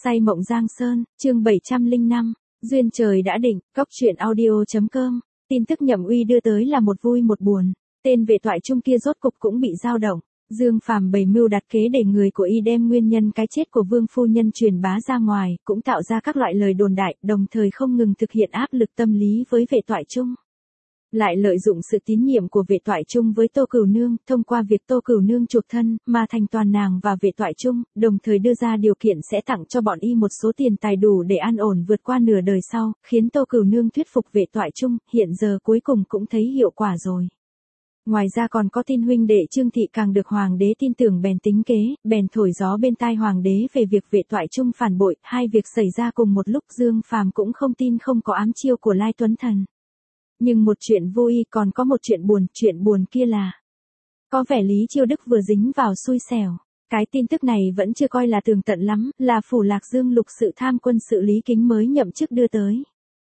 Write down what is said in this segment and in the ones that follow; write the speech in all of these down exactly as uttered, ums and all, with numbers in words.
Say mộng Giang Sơn, chương bảy trăm lẻ năm, duyên trời đã định, cóc truyện audio chấm com. Tin tức Nhậm Uy đưa tới là một vui một buồn, tên vệ toại trung kia rốt cục cũng bị dao động. Dương Phàm bày mưu đặt kế để người của y đem nguyên nhân cái chết của Vương phu nhân truyền bá ra ngoài, cũng tạo ra các loại lời đồn đại, đồng thời không ngừng thực hiện áp lực tâm lý với vệ toại trung. Lại lợi dụng sự tín nhiệm của vệ toại trung với Tô Cửu Nương, thông qua việc Tô Cửu Nương chuộc thân, mà thành toàn nàng và vệ toại trung, đồng thời đưa ra điều kiện sẽ tặng cho bọn y một số tiền tài đủ để an ổn vượt qua nửa đời sau, khiến Tô Cửu Nương thuyết phục vệ toại trung, hiện giờ cuối cùng cũng thấy hiệu quả rồi. Ngoài ra còn có tin huynh đệ Trương Thị càng được hoàng đế tin tưởng bèn tính kế, bèn thổi gió bên tai hoàng đế về việc vệ toại trung phản bội, hai việc xảy ra cùng một lúc. Dương Phàm cũng không tin không có ám chiêu của Lai Tuấn Thần. Nhưng một chuyện vui còn có một chuyện buồn, chuyện buồn kia là có vẻ Lý Chiêu Đức vừa dính vào xui xẻo. Cái tin tức này vẫn chưa coi là tường tận lắm, là phủ Lạc Dương lục sự tham quân sự Lý Kính mới nhậm chức đưa tới.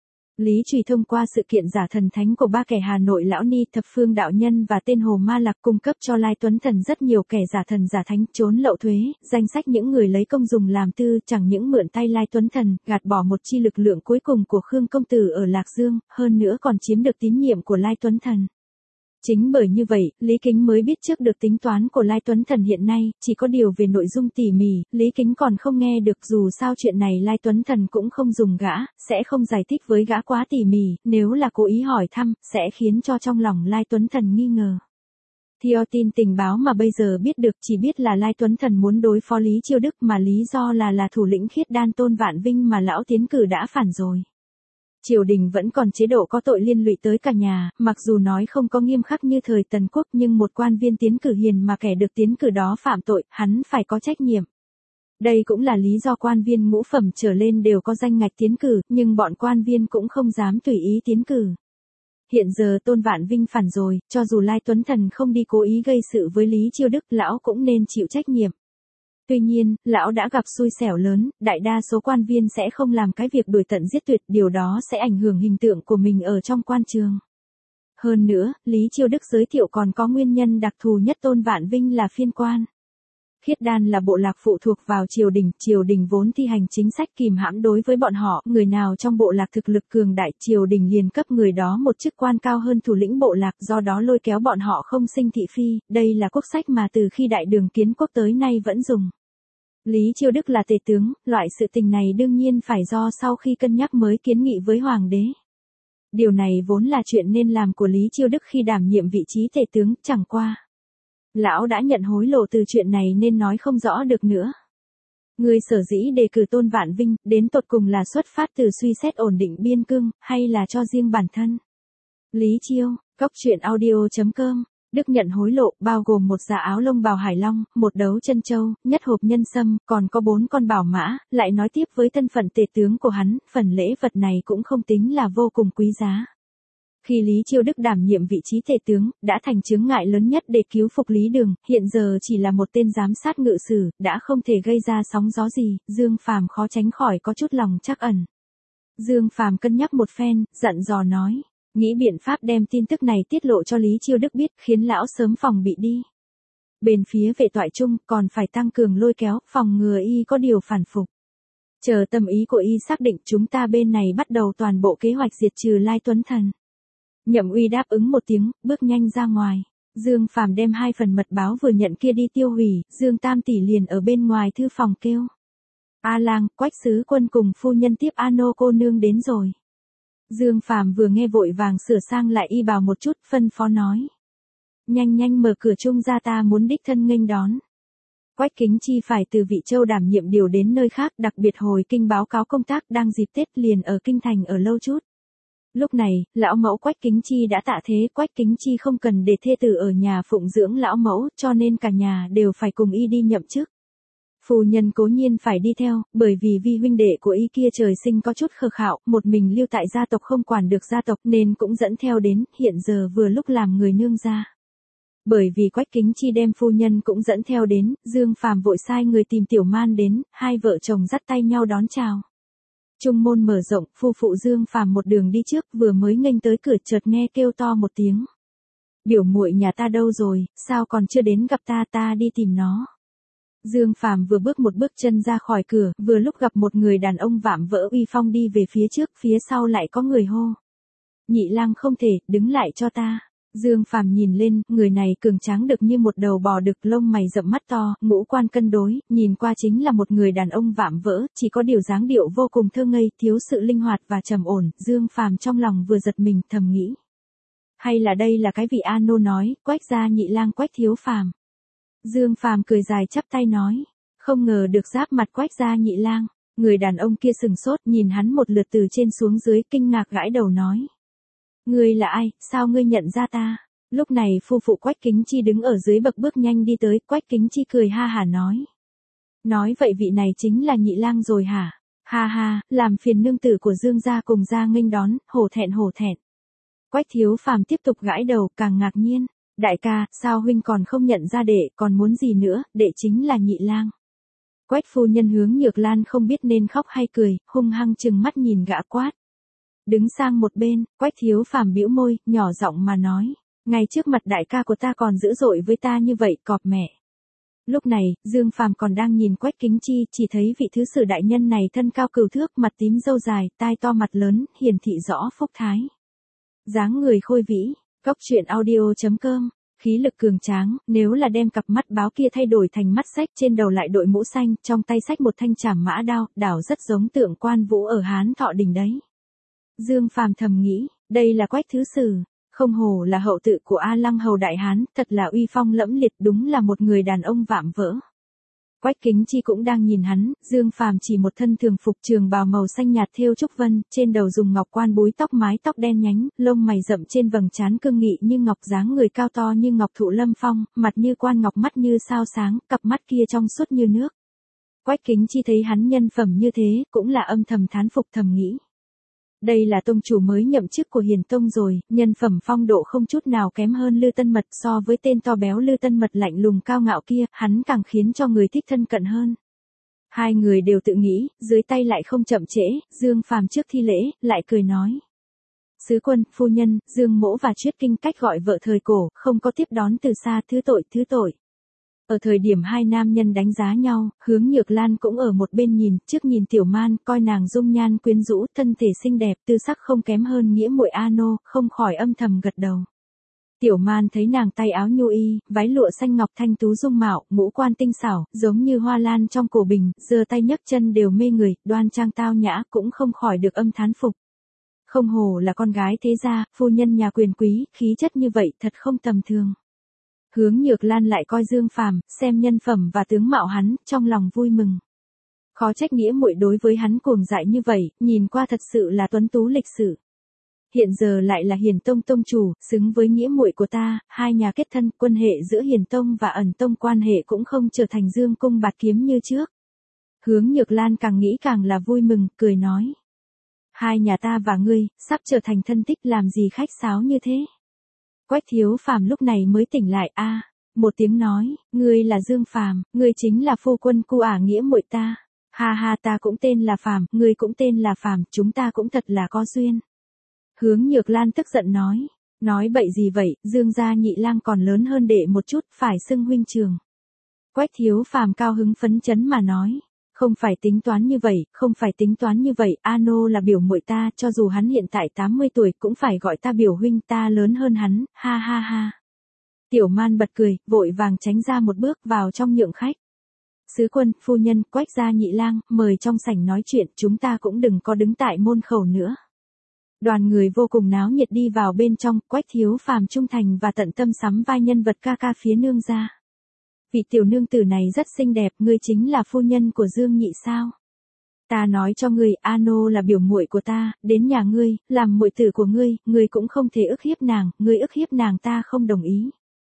Lý Trùy thông qua sự kiện giả thần thánh của ba kẻ Hà Nội Lão Ni, Thập Phương Đạo Nhân và tên Hồ Ma Lạc cung cấp cho Lai Tuấn Thần rất nhiều kẻ giả thần giả thánh trốn lậu thuế, danh sách những người lấy công dùng làm tư, chẳng những mượn tay Lai Tuấn Thần, gạt bỏ một chi lực lượng cuối cùng của Khương Công Tử ở Lạc Dương, hơn nữa còn chiếm được tín nhiệm của Lai Tuấn Thần. Chính bởi như vậy, Lý Kính mới biết trước được tính toán của Lai Tuấn Thần hiện nay, chỉ có điều về nội dung tỉ mỉ, Lý Kính còn không nghe được. Dù sao chuyện này Lai Tuấn Thần cũng không dùng gã, sẽ không giải thích với gã quá tỉ mỉ, nếu là cố ý hỏi thăm, sẽ khiến cho trong lòng Lai Tuấn Thần nghi ngờ. Theo tin tình báo mà bây giờ biết được, chỉ biết là Lai Tuấn Thần muốn đối phó Lý Chiêu Đức, mà lý do là là thủ lĩnh Khiết Đan Tôn Vạn Vinh mà lão tiến cử đã phản rồi. Triều đình vẫn còn chế độ có tội liên lụy tới cả nhà, mặc dù nói không có nghiêm khắc như thời Tần Quốc, nhưng một quan viên tiến cử hiền mà kẻ được tiến cử đó phạm tội, hắn phải có trách nhiệm. Đây cũng là lý do quan viên ngũ phẩm trở lên đều có danh ngạch tiến cử, nhưng bọn quan viên cũng không dám tùy ý tiến cử. Hiện giờ Tôn Vạn Vinh phản rồi, cho dù Lai Tuấn Thần không đi cố ý gây sự với Lý Chiêu Đức, lão cũng nên chịu trách nhiệm. Tuy nhiên, lão đã gặp xui xẻo lớn, đại đa số quan viên sẽ không làm cái việc đuổi tận giết tuyệt, điều đó sẽ ảnh hưởng hình tượng của mình ở trong quan trường. Hơn nữa, Lý Chiêu Đức giới thiệu còn có nguyên nhân đặc thù nhất. Tôn Vạn Vinh là phiên quan. Khiết Đan là bộ lạc phụ thuộc vào triều đình, triều đình vốn thi hành chính sách kìm hãm đối với bọn họ, người nào trong bộ lạc thực lực cường đại, triều đình liền cấp người đó một chức quan cao hơn thủ lĩnh bộ lạc, do đó lôi kéo bọn họ không sinh thị phi, đây là quốc sách mà từ khi Đại Đường kiến quốc tới nay vẫn dùng. Lý Chiêu Đức là tể tướng, loại sự tình này đương nhiên phải do sau khi cân nhắc mới kiến nghị với hoàng đế. Điều này vốn là chuyện nên làm của Lý Chiêu Đức khi đảm nhiệm vị trí tể tướng, chẳng qua lão đã nhận hối lộ từ chuyện này nên nói không rõ được nữa. Người sở dĩ đề cử Tôn Vạn Vinh, đến tột cùng là xuất phát từ suy xét ổn định biên cương, hay là cho riêng bản thân? Lý Chiêu, cóc truyện audio chấm com. Đức nhận hối lộ, bao gồm một dạ áo lông bào hải long, một đấu chân châu, nhất hộp nhân sâm, còn có bốn con bảo mã, lại nói tiếp với thân phận tể tướng của hắn, phần lễ vật này cũng không tính là vô cùng quý giá. Khi Lý Chiêu Đức đảm nhiệm vị trí tể tướng, đã thành chướng ngại lớn nhất để cứu phục Lý Đường, hiện giờ chỉ là một tên giám sát ngự sử, đã không thể gây ra sóng gió gì, Dương Phàm khó tránh khỏi có chút lòng trắc ẩn. Dương Phàm cân nhắc một phen, dặn dò nói, nghĩ biện pháp đem tin tức này tiết lộ cho Lý Chiêu Đức biết, khiến lão sớm phòng bị đi. Bên phía vệ toại trung, còn phải tăng cường lôi kéo, phòng ngừa y có điều phản phục. Chờ tâm ý của y xác định, chúng ta bên này bắt đầu toàn bộ kế hoạch diệt trừ Lai Tuấn Thần. Nhậm Uy đáp ứng một tiếng, bước nhanh ra ngoài. Dương Phàm đem hai phần mật báo vừa nhận kia đi tiêu hủy, Dương Tam tỷ liền ở bên ngoài thư phòng kêu: A Lang, Quách sứ quân cùng phu nhân tiếp A Nô cô nương đến rồi. Dương Phàm vừa nghe vội vàng sửa sang lại y bào một chút, phân phó nói: nhanh nhanh mở cửa chung ra, ta muốn đích thân nghênh đón. Quách Kính Chi phải từ Vị Châu đảm nhiệm điều đến nơi khác, đặc biệt hồi kinh báo cáo công tác, đang dịp Tết liền ở kinh thành ở lâu chút. Lúc này, lão mẫu Quách Kính Chi đã tạ thế, Quách Kính Chi không cần để thê tử ở nhà phụng dưỡng lão mẫu, cho nên cả nhà đều phải cùng y đi nhậm chức. Phu nhân cố nhiên phải đi theo, bởi vì vi huynh đệ của y kia trời sinh có chút khờ khạo, một mình lưu tại gia tộc không quản được gia tộc nên cũng dẫn theo đến, hiện giờ vừa lúc làm người nương gia. Bởi vì Quách Kính Chi đem phu nhân cũng dẫn theo đến, Dương Phàm vội sai người tìm Tiểu Man đến, hai vợ chồng dắt tay nhau đón chào. Trung môn mở rộng, phu phụ Dương Phàm một đường đi trước, vừa mới nghênh tới cửa chợt nghe kêu to một tiếng: biểu muội nhà ta đâu rồi, sao còn chưa đến gặp ta, ta đi tìm nó. Dương Phàm vừa bước một bước chân ra khỏi cửa, vừa lúc gặp một người đàn ông vạm vỡ uy phong đi về phía trước, phía sau lại có người hô. Nhị lang không thể, đứng lại cho ta. Dương Phàm nhìn lên, người này cường tráng được như một đầu bò đực, lông mày rậm mắt to, ngũ quan cân đối, nhìn qua chính là một người đàn ông vạm vỡ, chỉ có điều dáng điệu vô cùng thơ ngây, thiếu sự linh hoạt và trầm ổn. Dương Phàm trong lòng vừa giật mình, thầm nghĩ. Hay là đây là cái vị Ano nói, Quách gia nhị lang Quách Thiếu Phàm. Dương Phàm cười dài chắp tay nói. Không ngờ được giáp mặt Quách gia nhị lang. Người đàn ông kia sừng sốt nhìn hắn một lượt từ trên xuống dưới, kinh ngạc gãi đầu nói. Ngươi là ai, sao ngươi nhận ra ta? Lúc này phu phụ Quách Kính Chi đứng ở dưới bậc bước nhanh đi tới, Quách Kính Chi cười ha hả nói. Nói vậy vị này chính là nhị lang rồi hả? Ha ha, làm phiền nương tử của Dương gia cùng ra nghênh đón, hổ thẹn hổ thẹn. Quách Thiếu Phàm tiếp tục gãi đầu, càng ngạc nhiên. Đại ca, sao huynh còn không nhận ra đệ, còn muốn gì nữa, đệ chính là nhị lang. Quách phu nhân hướng Nhược Lan không biết nên khóc hay cười, hung hăng trừng mắt nhìn gã quát. Đứng sang một bên, Quách Thiếu Phàm bĩu môi, nhỏ giọng mà nói. Ngay trước mặt đại ca của ta còn dữ dội với ta như vậy, cọp mẹ. Lúc này, Dương Phàm còn đang nhìn Quách Kính Chi, chỉ thấy vị thứ sử đại nhân này thân cao cửu thước, mặt tím râu dài, tai to mặt lớn, hiển thị rõ phúc thái. Dáng người khôi vĩ, Cốc truyện audio chấm com, khí lực cường tráng, nếu là đem cặp mắt báo kia thay đổi thành mắt xách, trên đầu lại đội mũ xanh, trong tay xách một thanh trảm mã đao, đảo rất giống tượng Quan Vũ ở Hán Thọ Đình đấy. Dương Phàm thầm nghĩ, đây là Quách thứ sử, không hổ là hậu tự của A Lăng hầu đại hán, thật là uy phong lẫm liệt, đúng là một người đàn ông vạm vỡ. Quách Kính Chi cũng đang nhìn hắn, Dương Phàm chỉ một thân thường phục trường bào màu xanh nhạt thêu trúc vân, trên đầu dùng ngọc quan búi tóc, mái tóc đen nhánh, lông mày rậm trên vầng trán cương nghị như ngọc, dáng người cao to như ngọc thụ lâm phong, mặt như quan ngọc, mắt như sao sáng, cặp mắt kia trong suốt như nước. Quách Kính Chi thấy hắn nhân phẩm như thế, cũng là âm thầm thán phục, thầm nghĩ. Đây là tông chủ mới nhậm chức của Hiền Tông rồi, nhân phẩm phong độ không chút nào kém hơn Lư Tân Mật, so với tên to béo Lư Tân Mật lạnh lùng cao ngạo kia, hắn càng khiến cho người thích thân cận hơn. Hai người đều tự nghĩ, dưới tay lại không chậm trễ, Dương Phàm trước thi lễ, lại cười nói. Sứ quân, phu nhân, Dương mỗ và Triết Kinh cách gọi vợ thời cổ, không có tiếp đón từ xa, thứ tội, thứ tội. Ở thời điểm hai nam nhân đánh giá nhau, Hướng Nhược Lan cũng ở một bên nhìn, trước nhìn Tiểu Man, coi nàng dung nhan quyến rũ, thân thể xinh đẹp, tư sắc không kém hơn nghĩa muội Ano, không khỏi âm thầm gật đầu. Tiểu Man thấy nàng tay áo nhu y, váy lụa xanh ngọc thanh tú dung mạo, ngũ quan tinh xảo, giống như hoa lan trong cổ bình, giơ tay nhấc chân đều mê người, đoan trang tao nhã, cũng không khỏi được âm thán phục. Không hổ là con gái thế gia, phu nhân nhà quyền quý, khí chất như vậy thật không tầm thường. Hướng Nhược Lan lại coi Dương Phàm, xem nhân phẩm và tướng mạo hắn, trong lòng vui mừng. Khó trách nghĩa muội đối với hắn cuồng dại như vậy, nhìn qua thật sự là tuấn tú lịch sự. Hiện giờ lại là Hiền Tông tông chủ, xứng với nghĩa muội của ta, hai nhà kết thân, quan hệ giữa Hiền Tông và Ẩn Tông quan hệ cũng không trở thành dương cung bạt kiếm như trước. Hướng Nhược Lan càng nghĩ càng là vui mừng, cười nói. Hai nhà ta và ngươi, sắp trở thành thân tích, làm gì khách sáo như thế. Quách Thiếu Phàm lúc này mới tỉnh lại, a, à, một tiếng nói, ngươi là Dương Phàm, ngươi chính là phu quân cu ả nghĩa muội ta. Ha ha, ta cũng tên là Phàm, ngươi cũng tên là Phàm, chúng ta cũng thật là có duyên. Hướng Nhược Lan tức giận nói, nói bậy gì vậy, Dương gia nhị lang còn lớn hơn đệ một chút, phải xưng huynh trường. Quách Thiếu Phàm cao hứng phấn chấn mà nói. Không phải tính toán như vậy, không phải tính toán như vậy, Ano là biểu muội ta, cho dù hắn hiện tại tám mươi tuổi cũng phải gọi ta biểu huynh, ta lớn hơn hắn, ha ha ha. Tiểu Man bật cười, vội vàng tránh ra một bước vào trong nhượng khách. Sứ quân, phu nhân, Quách gia nhị lang, mời trong sảnh nói chuyện, chúng ta cũng đừng có đứng tại môn khẩu nữa. Đoàn người vô cùng náo nhiệt đi vào bên trong, Quách Thiếu Phàm trung thành và tận tâm sắm vai nhân vật ca ca phía nương gia. Vị tiểu nương tử này rất xinh đẹp, ngươi chính là phu nhân của Dương nhị sao? Ta nói cho ngươi, Ano là biểu muội của ta, đến nhà ngươi, làm muội tử của ngươi, ngươi cũng không thể ức hiếp nàng, ngươi ức hiếp nàng ta không đồng ý.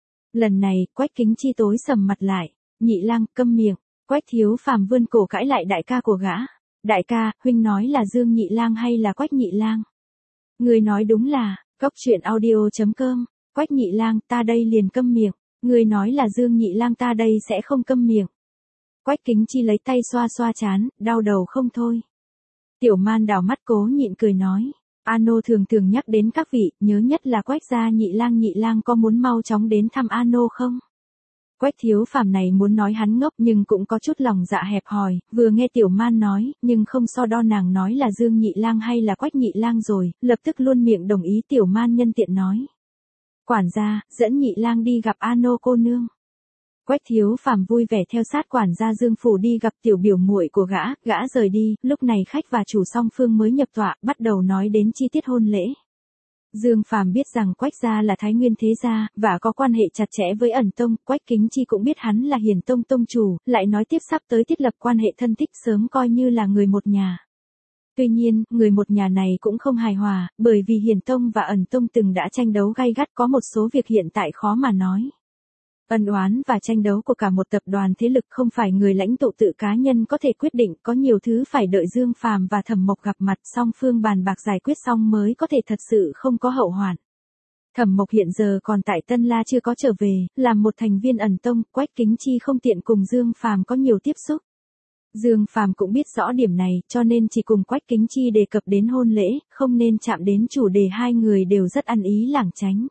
Lần này, Quách Kính Chi tối sầm mặt lại, nhị lang, câm miệng, Quách Thiếu Phàm vươn cổ cãi lại đại ca của gã. Đại ca, huynh nói là Dương nhị lang hay là Quách nhị lang? Ngươi nói đúng là, Cốc truyện audio chấm com, Quách nhị lang, ta đây liền câm miệng. Ngươi nói là Dương nhị lang, ta đây sẽ không câm miệng. Quách Kính Chi lấy tay xoa xoa trán, đau đầu không thôi. Tiểu Man đảo mắt cố nhịn cười nói. Ano thường thường nhắc đến các vị, nhớ nhất là Quách gia nhị lang, nhị lang có muốn mau chóng đến thăm Ano không? Quách Thiếu Phàm này muốn nói hắn ngốc nhưng cũng có chút lòng dạ hẹp hòi, vừa nghe Tiểu Man nói, nhưng không so đo nàng nói là Dương Nhị Lang hay là Quách Nhị Lang rồi, lập tức luôn miệng đồng ý. Tiểu Man nhân tiện nói. Quản gia, dẫn Nhị Lang đi gặp Ano cô nương. Quách Thiếu Phàm vui vẻ theo sát quản gia Dương Phủ đi gặp tiểu biểu muội của gã, gã rời đi, lúc này khách và chủ song phương mới nhập tọa, bắt đầu nói đến chi tiết hôn lễ. Dương Phàm biết rằng Quách gia là Thái Nguyên thế gia, và có quan hệ chặt chẽ với Ẩn Tông, Quách Kính Chi cũng biết hắn là Hiền Tông tông chủ, lại nói tiếp sắp tới thiết lập quan hệ thân thích sớm coi như là người một nhà. Tuy nhiên, người một nhà này cũng không hài hòa, bởi vì Hiền Tông và Ẩn Tông từng đã tranh đấu gay gắt, có một số việc hiện tại khó mà nói. Ân oán và tranh đấu của cả một tập đoàn thế lực không phải người lãnh tụ tự cá nhân có thể quyết định, có nhiều thứ phải đợi Dương Phàm và Thẩm Mộc gặp mặt song phương bàn bạc giải quyết xong mới có thể thật sự không có hậu hoạn. Thẩm Mộc hiện giờ còn tại Tân La chưa có trở về, làm một thành viên Ẩn Tông, Quách Kính Chi không tiện cùng Dương Phàm có nhiều tiếp xúc. Dương Phàm cũng biết rõ điểm này, cho nên chỉ cùng Quách Kính Chi đề cập đến hôn lễ, không nên chạm đến chủ đề hai người đều rất ăn ý lảng tránh.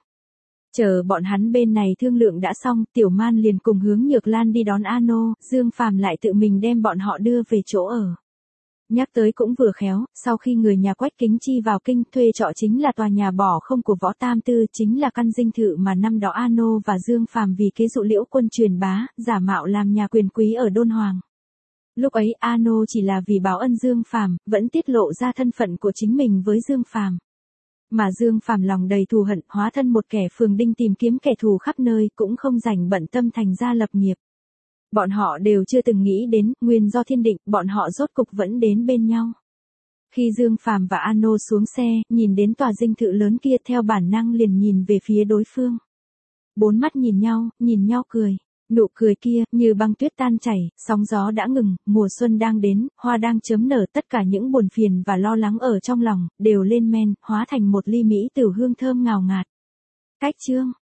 Chờ bọn hắn bên này thương lượng đã xong, Tiểu Man liền cùng Hướng Nhược Lan đi đón Ano, Dương Phàm lại tự mình đem bọn họ đưa về chỗ ở. Nhắc tới cũng vừa khéo, sau khi người nhà Quách Kính Chi vào kinh thuê trọ chính là tòa nhà bỏ không của Võ Tam Tư, chính là căn dinh thự mà năm đó Ano và Dương Phàm vì kế dụ Liễu Quân truyền bá, giả mạo làm nhà quyền quý ở Đôn Hoàng. Lúc ấy Ano chỉ là vì báo ân Dương Phàm, vẫn tiết lộ ra thân phận của chính mình với Dương Phàm. Mà Dương Phàm lòng đầy thù hận, hóa thân một kẻ phường đinh tìm kiếm kẻ thù khắp nơi, cũng không rảnh bận tâm thành ra lập nghiệp. Bọn họ đều chưa từng nghĩ đến, nguyên do thiên định, bọn họ rốt cục vẫn đến bên nhau. Khi Dương Phàm và Ano xuống xe, nhìn đến tòa dinh thự lớn kia theo bản năng liền nhìn về phía đối phương. Bốn mắt nhìn nhau, nhìn nhau cười. Nụ cười kia, như băng tuyết tan chảy, sóng gió đã ngừng, mùa xuân đang đến, hoa đang chớm nở, tất cả những buồn phiền và lo lắng ở trong lòng, đều lên men, hóa thành một ly mỹ tử hương thơm ngào ngạt. Cách chương